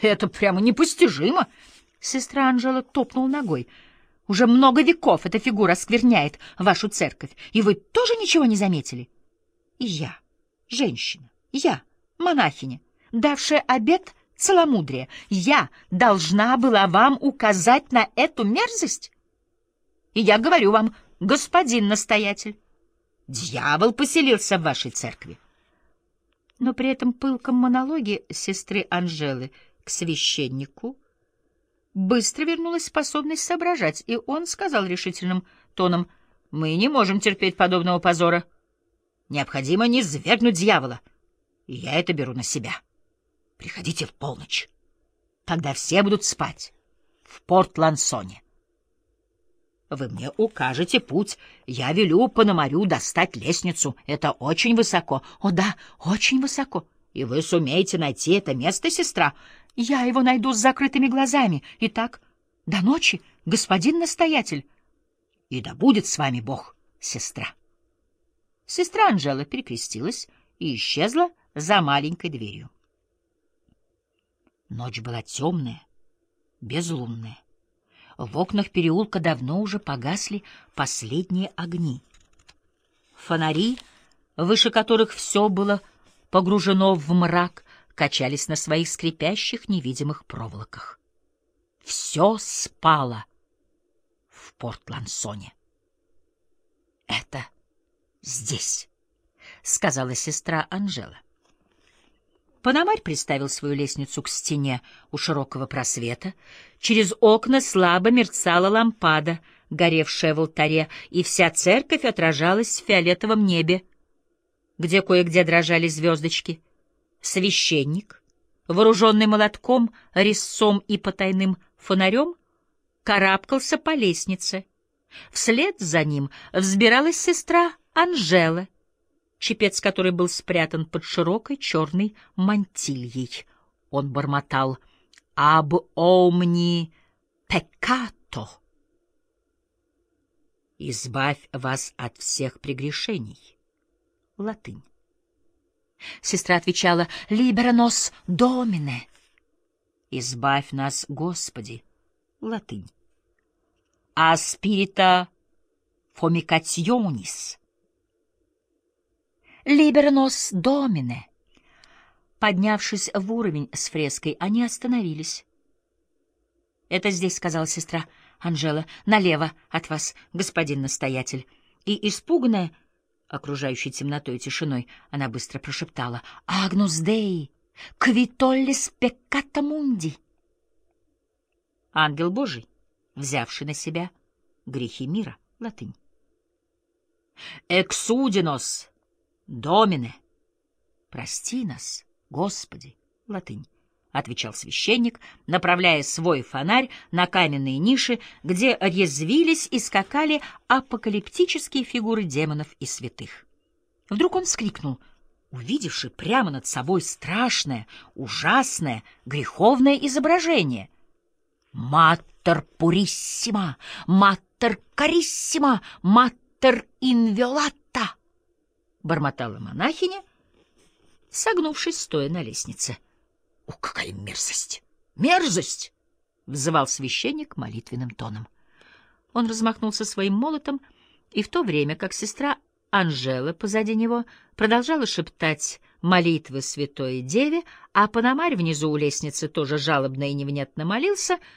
Это прямо непостижимо. Сестра Анжела топнула ногой. Уже много веков эта фигура оскверняет вашу церковь, и вы тоже ничего не заметили? И я, женщина, я, монахиня, давшая обет целомудрия, я должна была вам указать на эту мерзость? И я говорю вам, господин настоятель, дьявол поселился в вашей церкви. Но при этом пылком монологе сестры Анжелы к священнику быстро вернулась способность соображать, и он сказал решительным тоном: «Мы не можем терпеть подобного позора. Необходимо низвергнуть дьявола, и я это беру на себя. Приходите в полночь, когда все будут спать, в Порт-Лансоне. Вы мне укажете путь, я велю Пономарю достать лестницу. Это очень высоко. О да, очень высоко. И вы сумеете найти это место, сестра? Я его найду с закрытыми глазами. Итак, до ночи, господин настоятель. И да будет с вами Бог, сестра». Сестра Анжела перекрестилась и исчезла за маленькой дверью. Ночь была темная, безлунная. В окнах переулка давно уже погасли последние огни. Фонари, выше которых все было погружено в мрак, качались на своих скрипящих невидимых проволоках. Все спало в Порт-Лансоне. «Это здесь», — сказала сестра Анжела. Пономарь приставил свою лестницу к стене у широкого просвета. Через окна слабо мерцала лампада, горевшая в алтаре, и вся церковь отражалась в фиолетовом небе, где кое-где дрожали звездочки. Священник, вооруженный молотком, резцом и потайным фонарем, карабкался по лестнице. Вслед за ним взбиралась сестра Анжела, чепец которой был спрятан под широкой черной мантильей. Он бормотал «Аб омни пеккато» — «Избавь вас от всех прегрешений» — латынь. Сестра отвечала «Libera nos Domine» — «Избавь нас, Господи» — латынь. «А spirita formicationis» «Libera nos Domine». Поднявшись в уровень с фреской, они остановились. «Это здесь», — сказала сестра Анжела, — «налево от вас, господин настоятель». И, испуганная окружающей темнотой и тишиной, она быстро прошептала «Агнус Деи, qui tollis peccata mundi». «Ангел Божий, взявший на себя грехи мира», латынь. «Exudinос Домине, прости нас, Господи», латынь, отвечал священник, направляя свой фонарь на каменные ниши, где резвились и скакали апокалиптические фигуры демонов и святых. Вдруг он вскрикнул, увидевши прямо над собой страшное, ужасное, греховное изображение. «Маттер пуриссима! Маттер кариссима! Маттер инвиолата!» бормотала монахиня, согнувшись, стоя на лестнице. «О, какая мерзость! Мерзость!» — взывал священник молитвенным тоном. Он размахнулся своим молотом, и в то время как сестра Анжела позади него продолжала шептать молитвы святой деве, а Пономарь внизу у лестницы тоже жалобно и невнятно молился,